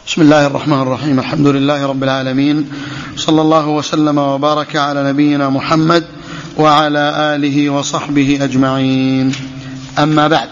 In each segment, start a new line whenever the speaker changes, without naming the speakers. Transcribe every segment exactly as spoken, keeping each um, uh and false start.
بسم الله الرحمن الرحيم. الحمد لله رب العالمين، صلى الله وسلم وبارك على نبينا محمد وعلى آله وصحبه أجمعين. أما بعد،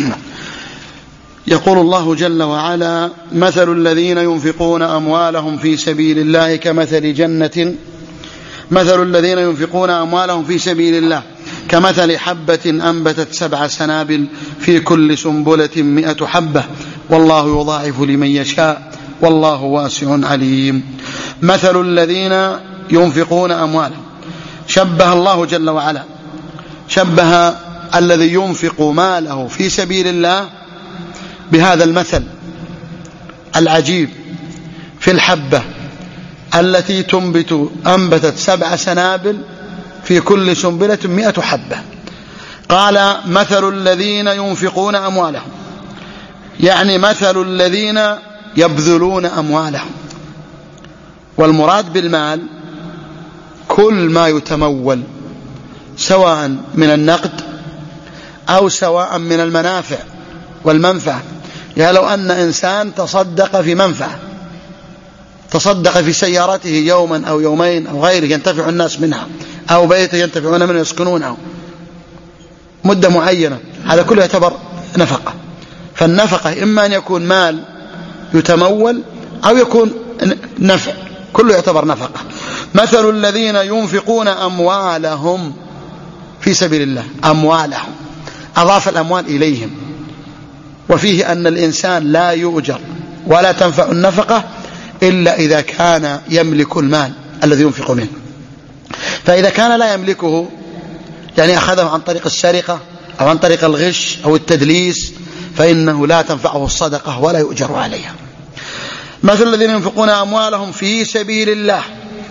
يقول الله جل وعلا: مثل الذين ينفقون أموالهم في سبيل الله كمثل جنة مثل الذين ينفقون أموالهم في سبيل الله كمثل حبة أنبتت سبع سنابل في كل سنبلة مئة حبة والله يضاعف لمن يشاء والله واسع عليم. مثل الذين ينفقون أموالهم، شبه الله جل وعلا شبه الذي ينفق ماله في سبيل الله بهذا المثل العجيب في الحبة التي تنبت أنبتت سبع سنابل في كل سنبلة مئة حبة. قال: مثل الذين ينفقون أموالهم، يعني مثل الذين يبذلون أموالهم. والمراد بالمال كل ما يتمول، سواء من النقد أو سواء من المنافع والمنفعة. يعني لو أن إنسان تصدق في منفعة، تصدق في سيارته يوما أو يومين أو غيره ينتفع الناس منها، أو بيته ينتفعون منه يسكنونه مدة معينة، هذا كله يعتبر نفقة. فالنفقة إما أن يكون مال يتمول أو يكون نفع، كله يعتبر نفقة. مثل الذين ينفقون أموالهم في سبيل الله، أموالهم أضاف الأموال إليهم، وفيه أن الإنسان لا يؤجر ولا تنفع النفقة إلا إذا كان يملك المال الذي ينفق منه. فإذا كان لا يملكه، يعني أخذه عن طريق السرقة أو عن طريق الغش أو التدليس، فإنه لا تنفعه الصدقة ولا يؤجر عليها. مثل الذين ينفقون أموالهم في سبيل الله،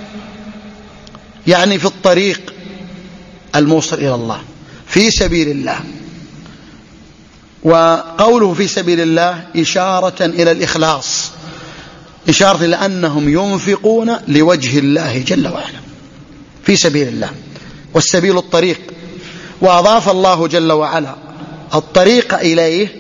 يعني في الطريق الموصل إلى الله، في سبيل الله. وقوله في سبيل الله إشارة إلى الإخلاص، إشارة إلى أنهم ينفقون لوجه الله جل وعلا في سبيل الله، والسبيل الطريق. وأضاف الله جل وعلا الطريق إليه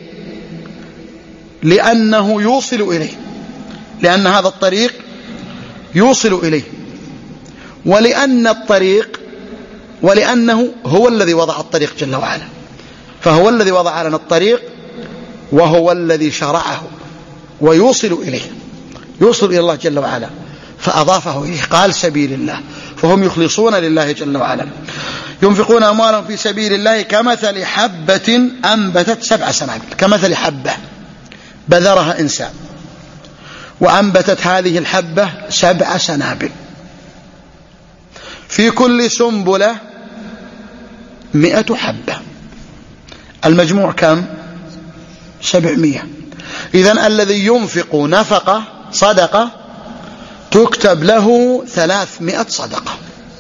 لأنه يوصل إليه، لأن هذا الطريق يوصل إليه، ولأن الطريق ولأنه هو الذي وضع الطريق جل وعلا، فهو الذي وضع لنا الطريق وهو الذي شرعه ويوصل إليه، يوصل إلى الله جل وعلا، فأضافه إليه قال سبيل الله، فهم يخلصون لله جل وعلا. ينفقون أموالهم في سبيل الله كمثل حبة أنبتت سبع سنابل، كمثل حبة بذرها إنسان وأنبتت هذه الحبة سبع سنابل في كل سنبلة مئة حبة، المجموع كم؟ سبعمية. إذن الذي ينفق نفقة صدقة تكتب له ثلاثمائة صدقة.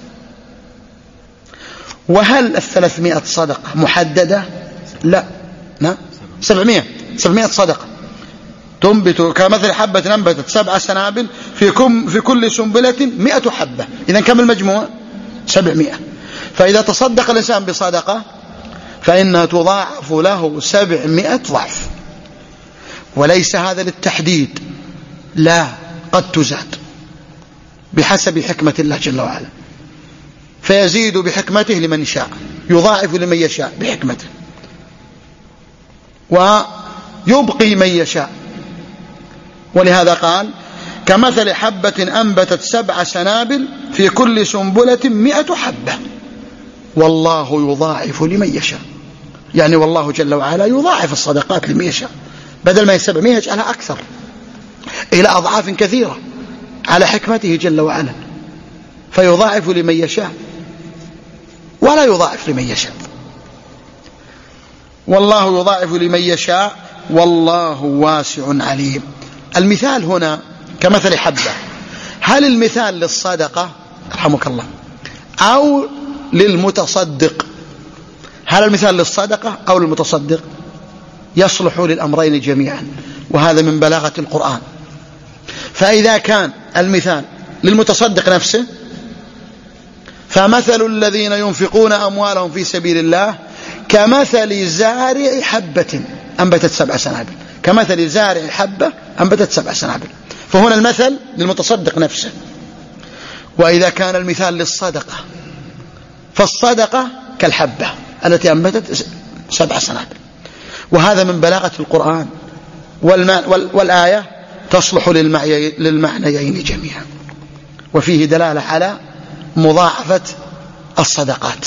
وهل الثلاثمائة صدقة محددة؟ لا، لا، سبعمائة سبعمائة صدقة تنبت كمثل حبة أنبتت سبع سنابل في كم في كل سنبلة مئة حبة. إذن كم المجموع؟ سبعمائة. فإذا تصدق الإنسان بصدقة فإنها تضاعف له سبعمائة ضعف، وليس هذا للتحديد، لا، قد تزاد بحسب حكمة الله جل وعلا، فيزيد بحكمته لمن يشاء، يضاعف لمن يشاء بحكمته، ويبقي من يشاء. ولهذا قال: كمثل حبة أنبتت سبع سنابل في كل سنبلة مئة حبة والله يضاعف لمن يشاء. يعني والله جل وعلا يضاعف الصدقات لمن يشاء، بدل ما سبعمائة يجعلها أكثر إلى أضعاف كثيرة على حكمته جل وعلا، فيضاعف لمن يشاء ولا يضاعف لمن يشاء. والله يضاعف لمن يشاء والله واسع عليم. المثال هنا كمثل حبة، هل المثال للصدقة رحمك الله أو للمتصدق؟ هل المثال للصدقة أو للمتصدق؟ يصلح للأمرين جميعا، وهذا من بلاغة القرآن. فإذا كان المثال للمتصدق نفسه فمثل الذين ينفقون أموالهم في سبيل الله كمثل زارع حبة أنبتت سبع سنابل، كمثل زارع حبة أنبتت سبع سنابل. فهنا المثل للمتصدق نفسه. وإذا كان المثال للصدقة فالصدقة كالحبة التي أنبتت سبع سنابل. وهذا من بلاغة القرآن، والآية تصلح للمعنيين جميعا، وفيه دلالة على مضاعفة الصدقات.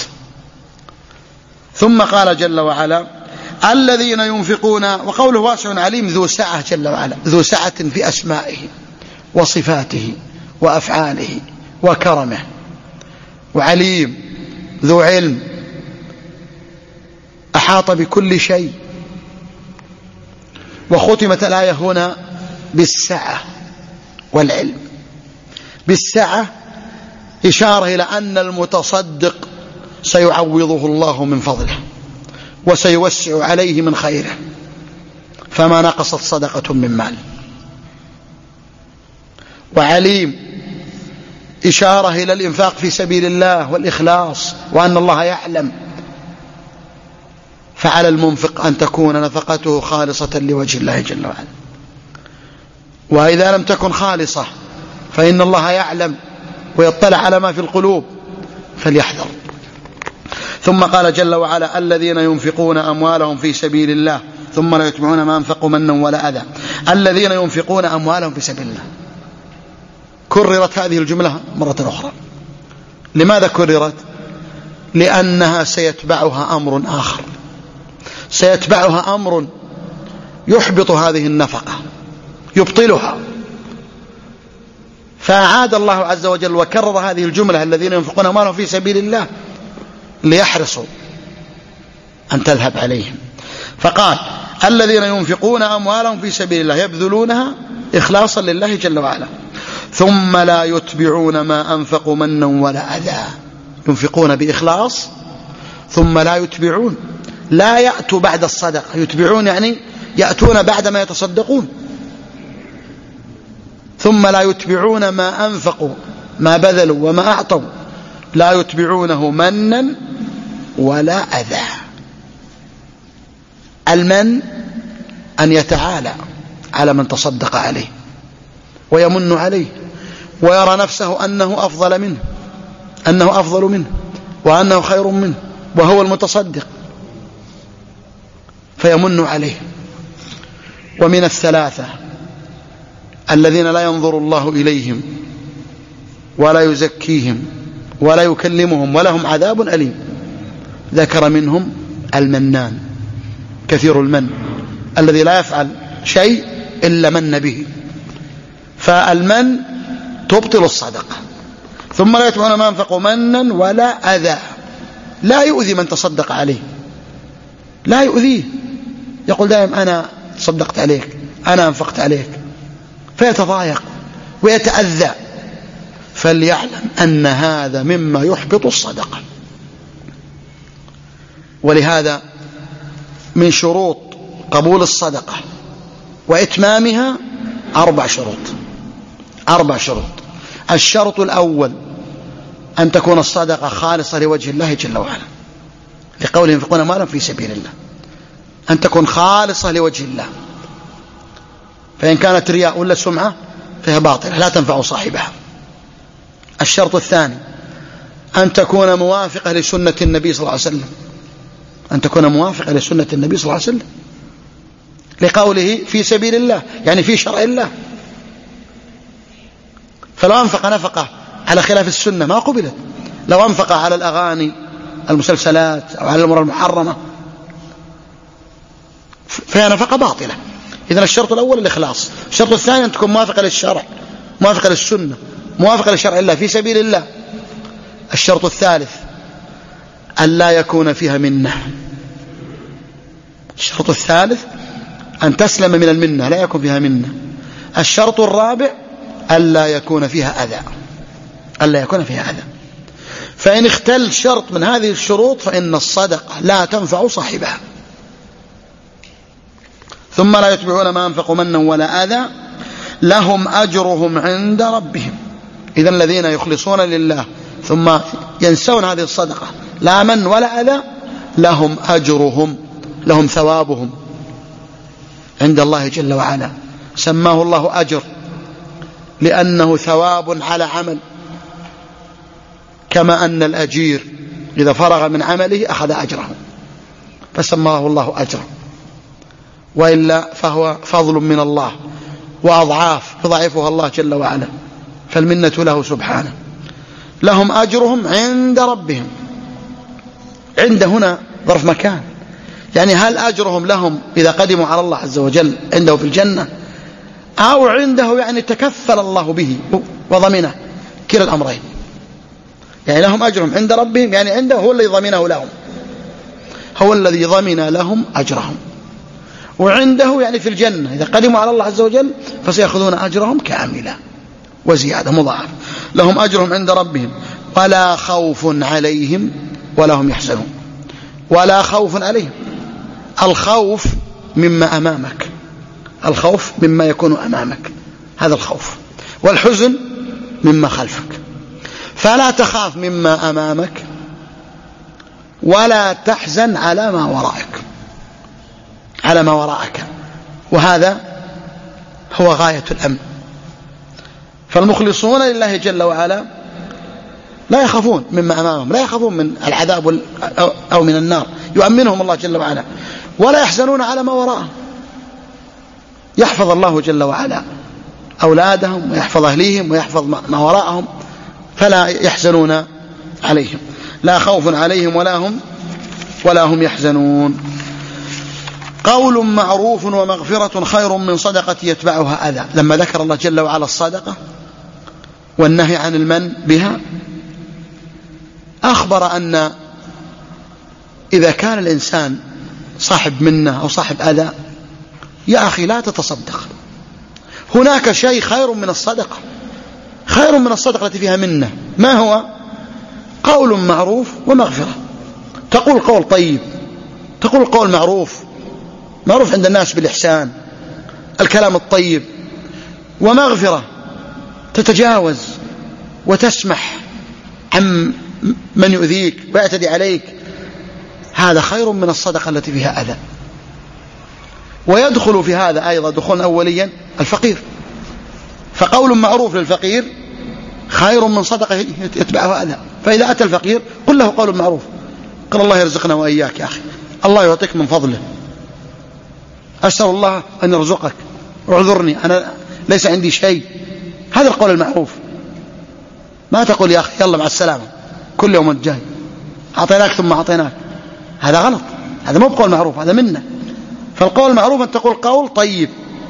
ثم قال جل وعلا الذين ينفقون، وقوله واسع عليم ذو سعة جل وعلا، ذو سعة في أسمائه وصفاته وأفعاله وكرمه، وعليم ذو علم أحاط بكل شيء. وختمت الآية هنا بالسعة والعلم. بالسعة إشارة إلى أن المتصدق سيعوضه الله من فضله وسيوسع عليه من خيره، فما نقصت صدقة من مال. وعليم إشارة إلى الإنفاق في سبيل الله والإخلاص، وأن الله يعلم، فعلى المنفق أن تكون نفقته خالصة لوجه الله جل وعلا. وإذا لم تكن خالصة فإن الله يعلم ويطلع على ما في القلوب، فليحذر. ثم قال جل وعلا الذين ينفقون أموالهم في سبيل الله ثم لا يتبعون ما أنفقوا منا ولا أذى. الذين ينفقون أموالهم في سبيل الله، كررت هذه الجملة مرة أخرى. لماذا كررت؟ لأنها سيتبعها أمر آخر، سيتبعها أمر يحبط هذه النفقة، يبطلها. فأعاد الله عز وجل وكرر هذه الجملة الذين ينفقون أموالهم في سبيل الله ليحرصوا أن تذهب عليهم. فقال الذين ينفقون أموالهم في سبيل الله يبذلونها إخلاصا لله جل وعلا ثم لا يتبعون ما أنفقوا منا ولا أذى. ينفقون بإخلاص ثم لا يتبعون، لا يأتوا بعد الصدقة. يتبعون يعني يأتون بعد ما يتصدقون. ثم لا يتبعون ما أنفقوا، ما بذلوا وما أعطوا، لا يتبعونه منا ولا أذى. المن أن يتعالى على من تصدق عليه ويمن عليه ويرى نفسه أنه أفضل منه، أنه أفضل منه وأنه خير منه وهو المتصدق، فيمن عليه. ومن الثلاثة الذين لا ينظر الله إليهم ولا يزكيهم ولا يكلمهم ولهم عذاب أليم. ذكر منهم المنان، كثير المن، الذي لا يفعل شيء إلا من به. فالمن تبطل الصدقة. ثم لا يتبعون ما أنفقوا منا ولا أذى، لا يؤذي من تصدق عليه، لا يؤذيه، يقول دائما أنا تصدقت عليك، أنا أنفقت عليك، فيتضايق ويتأذى. فليعلم أن هذا مما يحبط الصدقة. ولهذا من شروط قبول الصدقة وإتمامها أربع شروط. أربع شروط. الشرط الأول أن تكون الصدقة خالصة لوجه الله جل وعلا، لقوله ينفقون مالا في سبيل الله، أن تكون خالصة لوجه الله. فإن كانت رياء ولا سمعة فهي باطلة لا تنفع صاحبها. الشرط الثاني أن تكون موافقة لسنة النبي صلى الله عليه وسلم، أن تكون موافقة لسنة النبي صلى الله عليه وسلم، لقوله في سبيل الله يعني في شرع الله. فلو أنفق نفقة على خلاف السنة ما قبلت. لو أنفق على الأغاني المسلسلات أو على الأمور المحرمة فهي نفقة باطلة. إذن الشرط الأول الإخلاص. الشرط الثاني أن تكون موافقة للشرع، موافقة للسنة، موافقة لشرع الله في سبيل الله. الشرط الثالث أن لا يكون فيها منة. الشرط الثالث أن تسلم من المنة، لا يكون فيها منة. الشرط الرابع أن لا يكون فيها أذى، أن لا يكون فيها أذى. فإن اختل شرط من هذه الشروط فإن الصدقة لا تنفع صاحبها. ثم لا يتبعون ما أنفقوا منا ولا أذى لهم أجرهم عند ربهم. إذن الذين يخلصون لله ثم ينسون هذه الصدقة لا من ولا أذى لهم أجرهم، لهم ثوابهم عند الله جل وعلا. سماه الله أجر لأنه ثواب على عمل، كما أن الأجير إذا فرغ من عمله أخذ أجره فسماه الله أجره، وإلا فهو فضل من الله وأضعاف يضاعفها الله جل وعلا، فالمنة له سبحانه. لهم أجرهم عند ربهم، عند هنا ظرف مكان، يعني هل أجرهم لهم إذا قدموا على الله عز وجل عنده في الجنة، أو عنده يعني تكفل الله به وضمنه، كلا الأمرين. يعني لهم أجرهم عند ربهم، يعني عنده هو الذي ضمنه لهم، هو الذي ضمن لهم أجرهم، وعنده يعني في الجنة إذا قدموا على الله عز وجل فسيأخذون أجرهم كاملا وزيادة مضاعف. لهم أجرهم عند ربهم ولا خوف عليهم ولا هم يحزنون. ولا خوف عليهم، الخوف مما أمامك، الخوف مما يكون أمامك، هذا الخوف، والحزن مما خلفك. فلا تخاف مما أمامك ولا تحزن على ما وراءك، على ما وراءك، وهذا هو غاية الأمن. فالمخلصون لله جل وعلا لا يخافون مما أمامهم، لا يخافون من العذاب أو من النار، يؤمنهم الله جل وعلا، ولا يحزنون على ما وراءهم. يحفظ الله جل وعلا أولادهم ويحفظ أهليهم ويحفظ ما وراءهم، فلا يحزنون عليهم، لا خوف عليهم ولا هم ولا هم يحزنون. قول معروف ومغفرة خير من صدقة يتبعها أذى. لما ذكر الله جل وعلا الصدقة والنهي عن المن بها، أخبر أن إذا كان الإنسان صاحب منة أو صاحب أذى، يا أخي لا تتصدق، هناك شيء خير من الصدقة، خير من الصدقة التي فيها منة. ما هو؟ قول معروف ومغفرة. تقول قول طيب، تقول قول معروف، معروف عند الناس بالإحسان، الكلام الطيب، ومغفرة تتجاوز وتسمح عن من يؤذيك ويعتدي عليك، هذا خير من الصدقة التي فيها أذى. ويدخل في هذا أيضا دخولا أوليا الفقير، فقول معروف للفقير خير من صدقة يتبعها أذى. فإذا أتى الفقير قل له قول معروف، قال الله يرزقنا وإياك يا أخي، الله يعطيك من فضله، أسأل الله أن يرزقك، اعذرني أنا ليس عندي شيء، هذا القول المعروف. ما تقول يا أخي يلا مع السلامة كل يوم الجاي، أعطيناك ثم أعطيناك، هذا غلط، هذا مو بقول معروف، هذا منه. فالقول المعروف أن تقول قول طيب.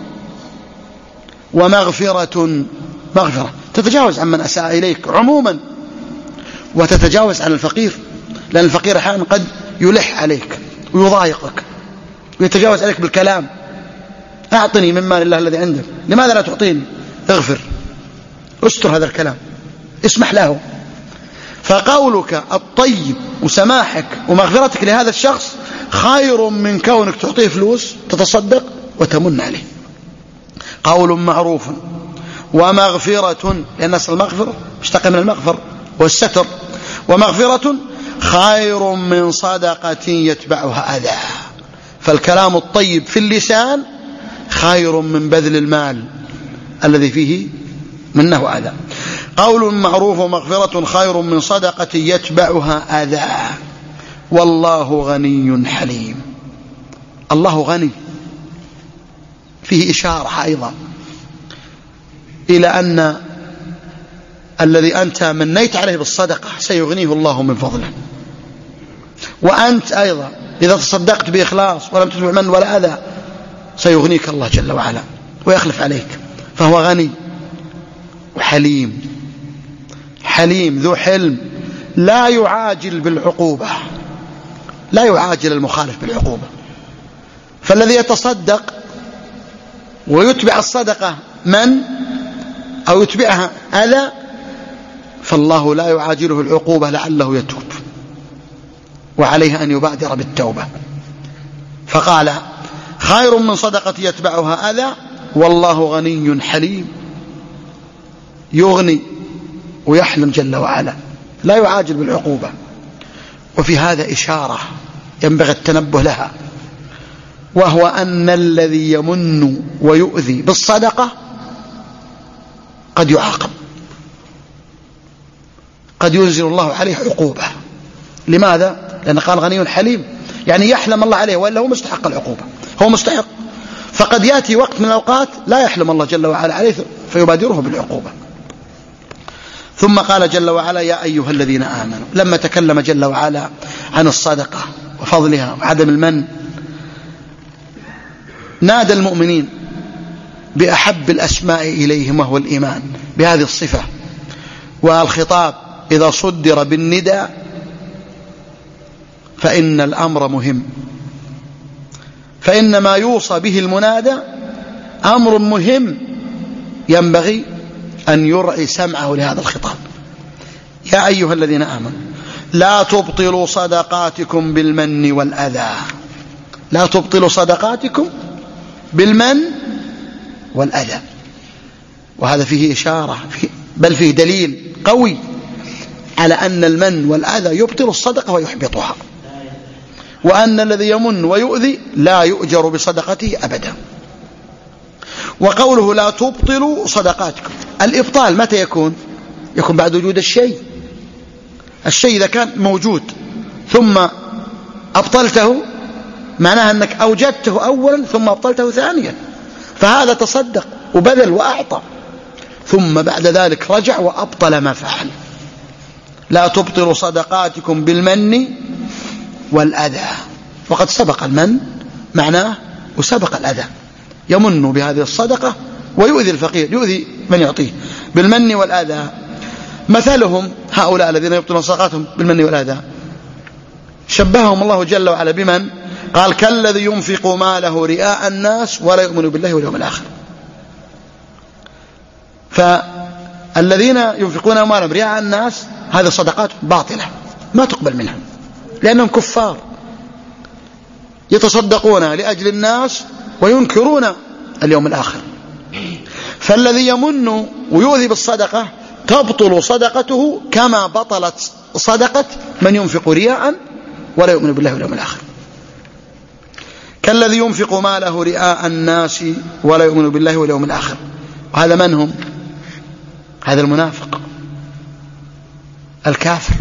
ومغفرة، مغفرة تتجاوز عن من أساء إليك عموما، وتتجاوز عن الفقير، لأن الفقير أحيانا قد يلح عليك ويضايقك ويتجاوز عليك بالكلام، أعطني من مال الله الذي عندك، لماذا لا تعطيني؟ اغفر، استر هذا الكلام، اسمح له. فقولك الطيب وسماحك ومغفرتك لهذا الشخص خير من كونك تعطيه فلوس تتصدق وتمن عليه. قول معروف ومغفرة، لأن أصل المغفرة مشتق من المغفر والستر، ومغفرة خير من صدقة يتبعها أذى. فالكلام الطيب في اللسان خير من بذل المال الذي فيه منه أذى. قول معروف ومغفرة خير من صدقة يتبعها أذى. والله غني حليم. الله غني، فيه إشارة أيضا إلى أن الذي أنت منيت عليه بالصدقة سيغنيه الله من فضله، وأنت أيضا إذا تصدقت بإخلاص ولم تتبع من ولا أذى سيغنيك الله جل وعلا ويخلف عليك. فهو غني وحليم، حليم ذو حلم، لا يعاجل بالعقوبة، لا يعاجل المخالف بالعقوبة. فالذي يتصدق ويتبع الصدقة من أو يتبعها أذى، فالله لا يعاجله العقوبة لعله يتوب، وعليه أن يبادر بالتوبة. فقال خير من صدقة يتبعها أذى، والله غني حليم، يغني ويحلم جل وعلا، لا يعاجل بالعقوبة. وفي هذا إشارة ينبغي التنبه لها، وهو أن الذي يمن ويؤذي بالصدقة قد يعاقب، قد ينزل الله عليه عقوبة. لماذا؟ لأن قال غني حليم، يعني يحلم الله عليه وإلا هو مستحق العقوبة، هو مستحق. فقد يأتي وقت من الأوقات لا يحلم الله جل وعلا عليه فيبادره بالعقوبة. ثم قال جل وعلا يا أيها الذين آمنوا، لما تكلم جل وعلا عن الصدقة وفضلها وعدم المن، نادى المؤمنين بأحب الأسماء إليهم وهو الإيمان بهذه الصفة. والخطاب إذا صدر بالندى فإن الأمر مهم، فإن ما يوصى به المنادى أمر مهم ينبغي أن يرعي سمعه لهذا الخطاب. يا أيها الذين آمنوا لا تبطلوا صدقاتكم بالمن والأذى، لا تبطلوا صدقاتكم بالمن والأذى. وهذا فيه إشارة فيه بل فيه دليل قوي على أن المن والأذى يبطل الصدقة ويحبطها، وأن الذي يمن ويؤذي لا يؤجر بصدقته أبدا. وقوله لا تبطلوا صدقاتكم، الإبطال متى يكون؟ يكون بعد وجود الشيء. الشيء إذا كان موجود ثم أبطلته معناها أنك أوجدته أولا ثم أبطلته ثانيا، فهذا تصدق وبذل وأعطى ثم بعد ذلك رجع وأبطل ما فعل. لا تبطلوا صدقاتكم بالمن والأذى. وقد سبق المن معناه وسبق الأذى، يمن بهذه الصدقة ويؤذي الفقير، يؤذي من يعطيه بالمن والأذى. مثلهم هؤلاء الذين يبطلون صدقاتهم بالمن والأذى شبههم الله جل وعلا بمن؟ قال كالذي ينفق ماله رئاء الناس ولا يؤمن بالله واليوم الآخر. فالذين ينفقون مالهم رئاء الناس هذه صدقات باطلة ما تقبل منهم، لأنهم كفار يتصدقون لأجل الناس وينكرون اليوم الآخر. فالذي يمن ويؤذي بالصدقة تبطل صدقته كما بطلت صدقة من ينفق رياء ولا يؤمن بالله واليوم الآخر. كالذي ينفق ماله رئاء الناس ولا يؤمن بالله واليوم الآخر. وهذا من هم؟ هذا المنافق الكافر.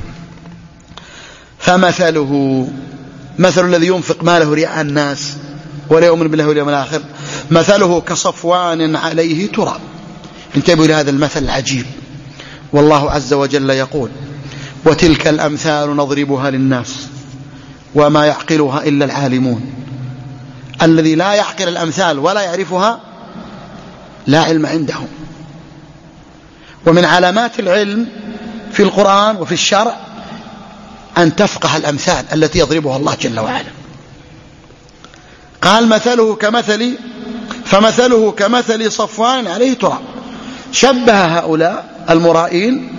فمثله مثل الذي ينفق ماله رئاء الناس ولا يؤمن بالله واليوم الآخر مثله كصفوان عليه تراب. انتبهوا لهذا المثل العجيب. والله عز وجل يقول وتلك الأمثال نضربها للناس وما يعقلها إلا العالمون. الذي لا يعقل الأمثال ولا يعرفها لا علم عنده. ومن علامات العلم في القرآن وفي الشرع أن تفقه الأمثال التي يضربها الله جل وعلا. قال مثله كمثل فمثله كمثل صفوان عليه تراب. شبه هؤلاء المرائين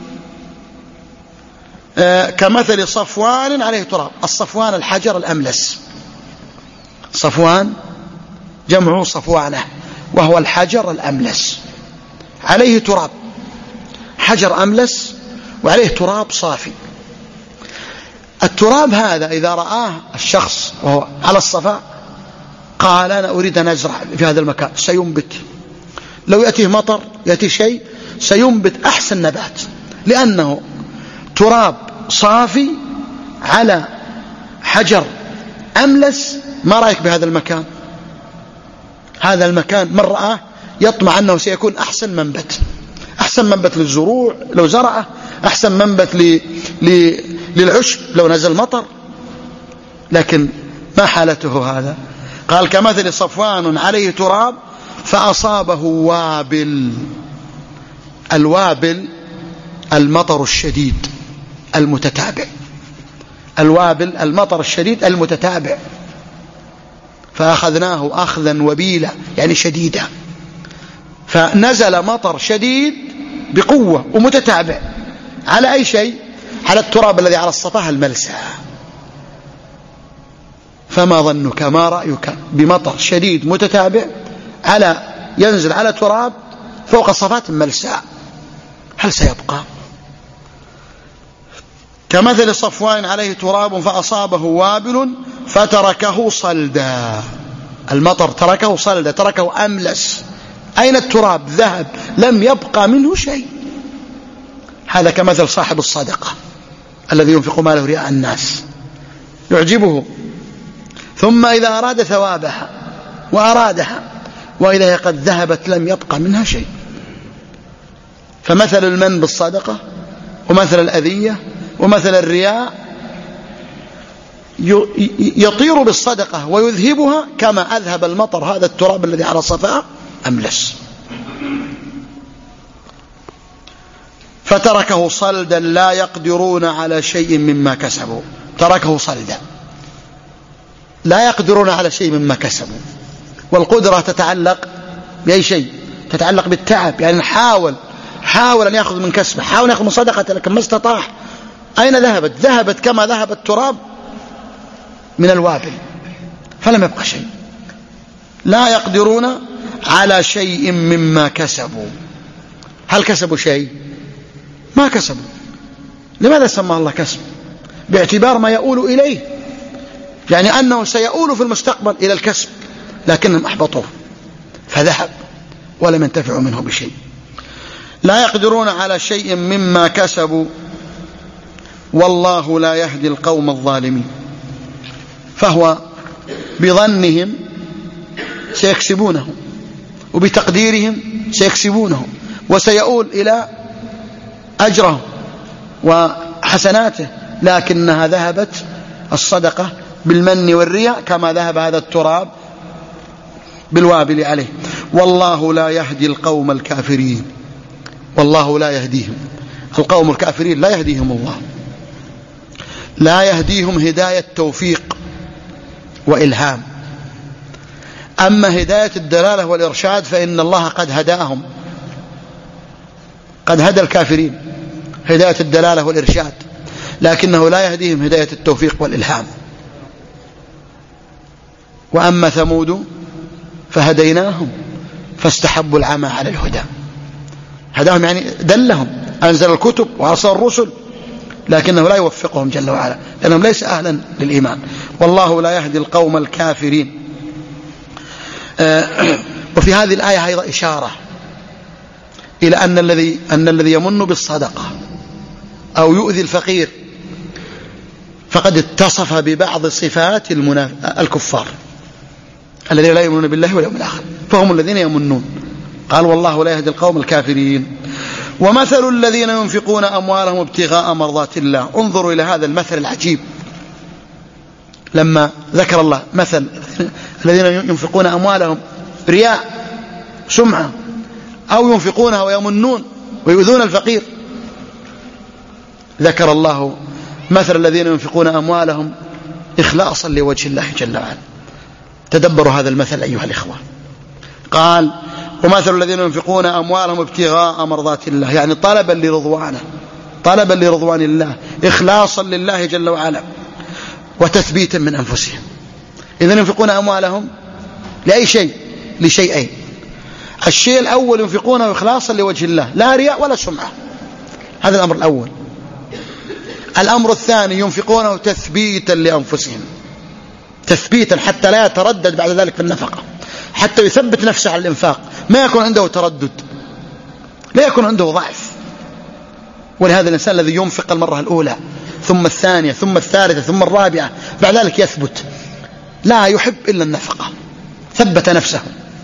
كمثل صفوان عليه تراب. الصفوان الحجر الأملس، صفوان جمعه صفوانه وهو الحجر الأملس عليه تراب، حجر أملس وعليه تراب صافي. التراب هذا إذا رآه الشخص وهو على الصفاء قال أنا أريد أن أزرع في هذا المكان سينبت، لو يأتيه مطر يأتي شيء سينبت أحسن نبات، لأنه تراب صافي على حجر أملس. ما رأيك بهذا المكان؟ هذا المكان من رآه يطمع أنه سيكون أحسن منبت، أحسن منبت للزروع لو زرعه، أحسن منبت ل... ل... للعشب لو نزل مطر. لكن ما حالته هذا؟ قال كمثل صفوان عليه تراب فأصابه وابل. الوابل المطر الشديد المتتابع، الوابل المطر الشديد المتتابع. فأخذناه أخذا وبيلا يعني شديدا. فنزل مطر شديد بقوة ومتتابع على أي شيء؟ على التراب الذي على الصفاء الملسى. فما ظنك ما رأيك بمطر شديد متتابع على ينزل على تراب فوق صفات ملسى؟ هل سيبقى؟ كمثل صفوان عليه تراب فأصابه وابل فتركه صلدا. المطر تركه صلدا، تركه أملس أين التراب؟ ذهب، لم يبقى منه شيء. هذا كمثل صاحب الصدقة الذي ينفق ماله رياء الناس، يعجبه، ثم إذا أراد ثوابها وأرادها وإذا هي قد ذهبت لم يبقى منها شيء. فمثل المن بالصدقة ومثل الأذية ومثل الرياء يطير بالصدقة ويذهبها كما أذهب المطر هذا التراب الذي على صفاء أملس. فتركه صلدا لا يقدرون على شيء مما كسبوا. تركه صلدا لا يقدرون على شيء مما كسبوا. والقدرة تتعلق بأي شيء؟ تتعلق بالتعب. يعني حاول حاول أن يأخذ من كسبه، حاول أن يأخذ من صدقته لكن ما استطاع. أين ذهبت؟ ذهبت كما ذهب التراب من الوابل، فلم يبقى شيء. لا يقدرون على شيء مما كسبوا. هل كسبوا شيء؟ ما كسبوا. لماذا سمى الله كسب؟ باعتبار ما يؤول إليه، يعني أنه سيؤول في المستقبل إلى الكسب، لكنهم أحبطوه فذهب ولم ينتفعوا منه بشيء. لا يقدرون على شيء مما كسبوا والله لا يهدي القوم الظالمين. فهو بظنهم سيكسبونه وبتقديرهم سيكسبونه وسيؤول إلى أجره وحسناته، لكنها ذهبت الصدقة بالمن والرياء كما ذهب هذا التراب بالوابل عليه. والله لا يهدي القوم الكافرين. والله لا يهديهم. القوم الكافرين لا يهديهم الله، لا يهديهم هداية توفيق وإلهام. أما هداية الدلالة والإرشاد فإن الله قد هداهم، قد هدى الكافرين هداية الدلالة والإرشاد، لكنه لا يهديهم هداية التوفيق والإلهام. وأما ثمود فهديناهم فاستحبوا العمى على الهدى. هداهم يعني دلهم، أنزل الكتب وأرسل الرسل، لكنه لا يوفقهم جل وعلا لأنهم ليس أهلا للإيمان. والله لا يهدي القوم الكافرين. آه وفي هذه الآية أيضا إشارة إلى أن الذي أن الذي يمن بالصدقة أو يؤذي الفقير فقد اتصف ببعض صفات الكفار الذين لا يؤمنون بالله واليوم الآخر، فهم الذين يمنون. قال والله لا يهدي القوم الكافرين. ومثل الذين ينفقون أموالهم ابتغاء مرضات الله. انظروا إلى هذا المثل العجيب لما ذكر الله مثل الذين ينفقون أموالهم رياء سمعة أو ينفقونها ويمنون ويؤذون الفقير. ذكر الله مثل الذين ينفقون أموالهم إخلاصا لوجه الله جل وعلا. تدبروا هذا المثل أيها الإخوة. قال ومثل الذين ينفقون أموالهم ابتغاء مرضات الله، يعني طلبا لرضوانه، طلبا لرضوان الله، إخلاصا لله جل وعلا، وتثبيتا من أنفسهم. إذا ينفقون أموالهم لأي شيء؟ لشيئين. الشيء الأول ينفقونه إخلاصا لوجه الله، لا رياء ولا سمعة، هذا الأمر الأول. الأمر الثاني ينفقونه تثبيتا لأنفسهم، تثبيتا حتى لا يتردد بعد ذلك في النفقة، حتى يثبت نفسه على الإنفاق، ما يكون عنده تردد، لا يكون عنده ضعف. ولهذا الإنسان الذي ينفق المرة الأولى ثم الثانية ثم الثالثة ثم الرابعة بعد ذلك يثبت، لا يحب إلا النفقة، ثبت نفسه.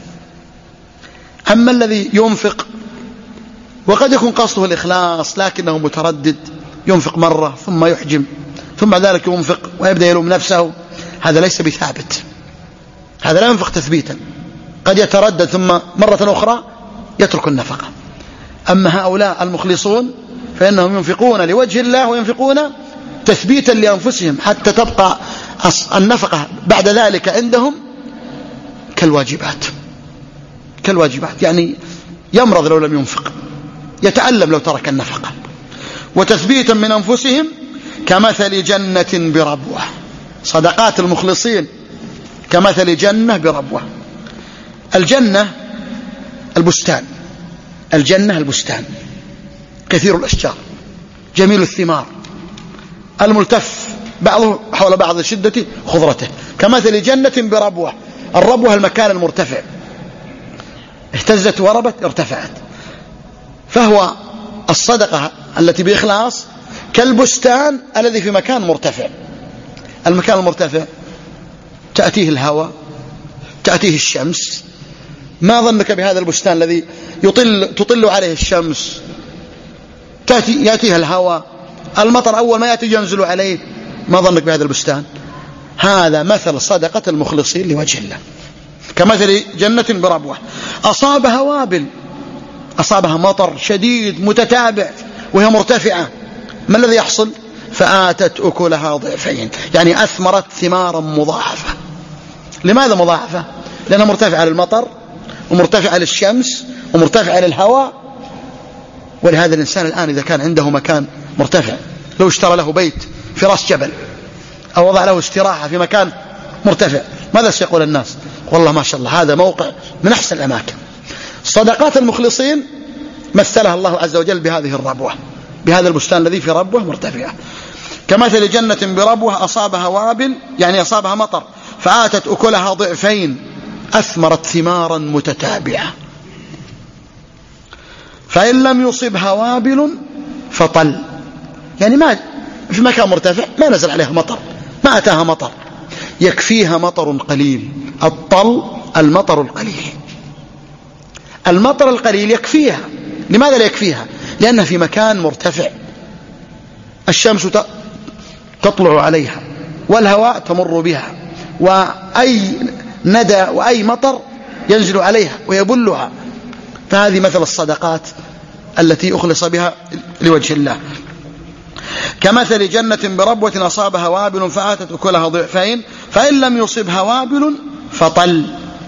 أما الذي ينفق وقد يكون قصده الإخلاص لكنه متردد، ينفق مرة ثم يحجم ثم بعد ذلك ينفق ويبدأ يلوم نفسه، هذا ليس بثابت، هذا لا ينفق تثبيتا، قد يتردد ثم مرة أخرى يترك النفقة. أما هؤلاء المخلصون فإنهم ينفقون لوجه الله وينفقون تثبيتا لأنفسهم حتى تبقى النفقة بعد ذلك عندهم كالواجبات، كالواجبات، يعني يمرض لو لم ينفق، يتألم لو ترك النفقة. وتثبيتا من أنفسهم كمثل جنة بربوة. صدقات المخلصين كمثل جنة بربوة. الجنة البستان، الجنة البستان كثير الأشجار جميل الثمار الملتف بعضه حول بعض شدة خضرته، كمثل جنة بربوة. الربوة المكان المرتفع، اهتزت وربت ارتفعت. فهو الصدقة التي بإخلاص كالبستان الذي في مكان مرتفع. المكان المرتفع تأتيه الهواء، تأتيه الشمس. ما ظنك بهذا البستان الذي يطل تطل عليه الشمس، تأتي يأتيها الهواء، المطر أول ما يأتي ينزل عليه؟ ما ظنك بهذا البستان؟ هذا مثل صدقة المخلصين لوجه الله، كمثل جنة بربوة أصابها وابل، أصابها مطر شديد متتابع وهي مرتفعة، ما الذي يحصل؟ فآتت أكلها ضعفين، يعني أثمرت ثمارا مضاعفة. لماذا مضاعفة؟ لأنها مرتفعة للمطر ومرتفعة للشمس ومرتفعة للهواء. ولهذا الإنسان الآن إذا كان عنده مكان مرتفع، لو اشترى له بيت في راس جبل أو وضع له استراحة في مكان مرتفع، ماذا سيقول الناس؟ والله ما شاء الله هذا موقع من أحسن الأماكن. صدقات المخلصين مثلها الله عز وجل بهذه الربوة، بهذا البستان الذي في ربوة مرتفعة، كمثل جنة بربوة أصابها وابل، يعني أصابها مطر، فآتت أكلها ضعفين، أثمرت ثمارا متتابعة. فإن لم يصبها وابل فطل، يعني ما في مكان مرتفع ما نزل عليها مطر، ما أتاها مطر، يكفيها مطر قليل. الطل المطر القليل، المطر القليل يكفيها. لماذا لا يكفيها؟ لأنها في مكان مرتفع، الشمس تطلع عليها والهواء تمر بها، وأي ندى وأي مطر ينزل عليها ويبلها. فهذه مثل الصدقات التي أخلص بها لوجه الله. كمثل جنة بربوة أصابها وابل فآتت أكلها ضعفين، فإن لم يصبها وابل فطل،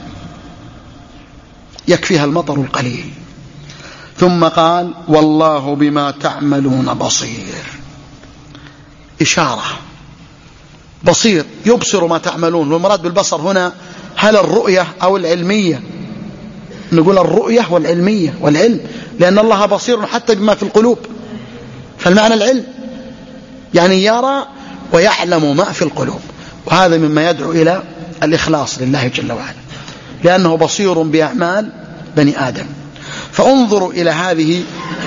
يكفيها المطر القليل. ثم قال والله بما تعملون بصير، إشارة، بصير يبصر ما تعملون. والمراد بالبصر هنا هل الرؤية أو العلمية؟ نقول الرؤية والعلمية والعلم، لأن الله بصير حتى بما في القلوب، فالمعنى العلم، يعني يرى ويعلم ما في القلوب. وهذا مما يدعو إلى الإخلاص لله جل وعلا، لأنه بصير بأعمال بني آدم. فانظروا إلى هذه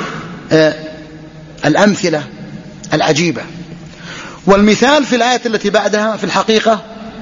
الأمثلة العجيبة. والمثال في الآية التي بعدها في الحقيقة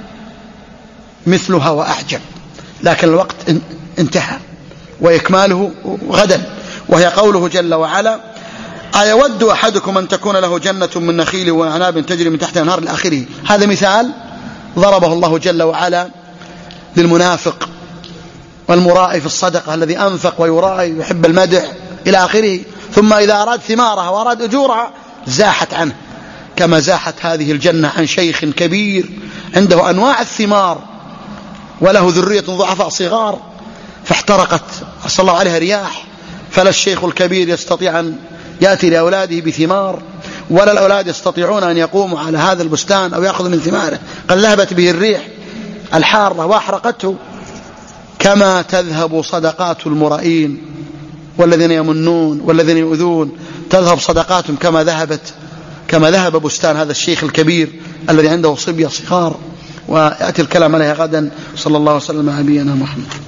مثلها وأعجب، لكن الوقت انتهى وإكماله غدا، وهي قوله جل وعلا أيود أحدكم أن تكون له جنة من نخيل وأعناب تجري من تحتها الأنهار إلى آخره. هذا مثال ضربه الله جل وعلا للمنافق والمرائي في الصدقة، الذي أنفق ويرائي ويحب المدح إلى آخره، ثم إذا أراد ثمارها وأراد أجورها زاحت عنه، كما زاحت هذه الجنة عن شيخ كبير عنده أنواع الثمار وله ذرية ضعفاء صغار، فاحترقت أرسل الله عليها رياح، فلا الشيخ الكبير يستطيع أن يأتي لأولاده بثمار، ولا الأولاد يستطيعون أن يقوموا على هذا البستان أو يأخذوا من ثماره، قد ذهبت به الريح الحارة وأحرقته. كما تذهب صدقات المرائين والذين يمنون والذين يؤذون، تذهب صدقاتهم كما ذهبت كما ذهب بستان هذا الشيخ الكبير الذي عنده صبية صغار. ويأتي الكلام عليها غدا. صلى الله وسلم على نبينا محمد.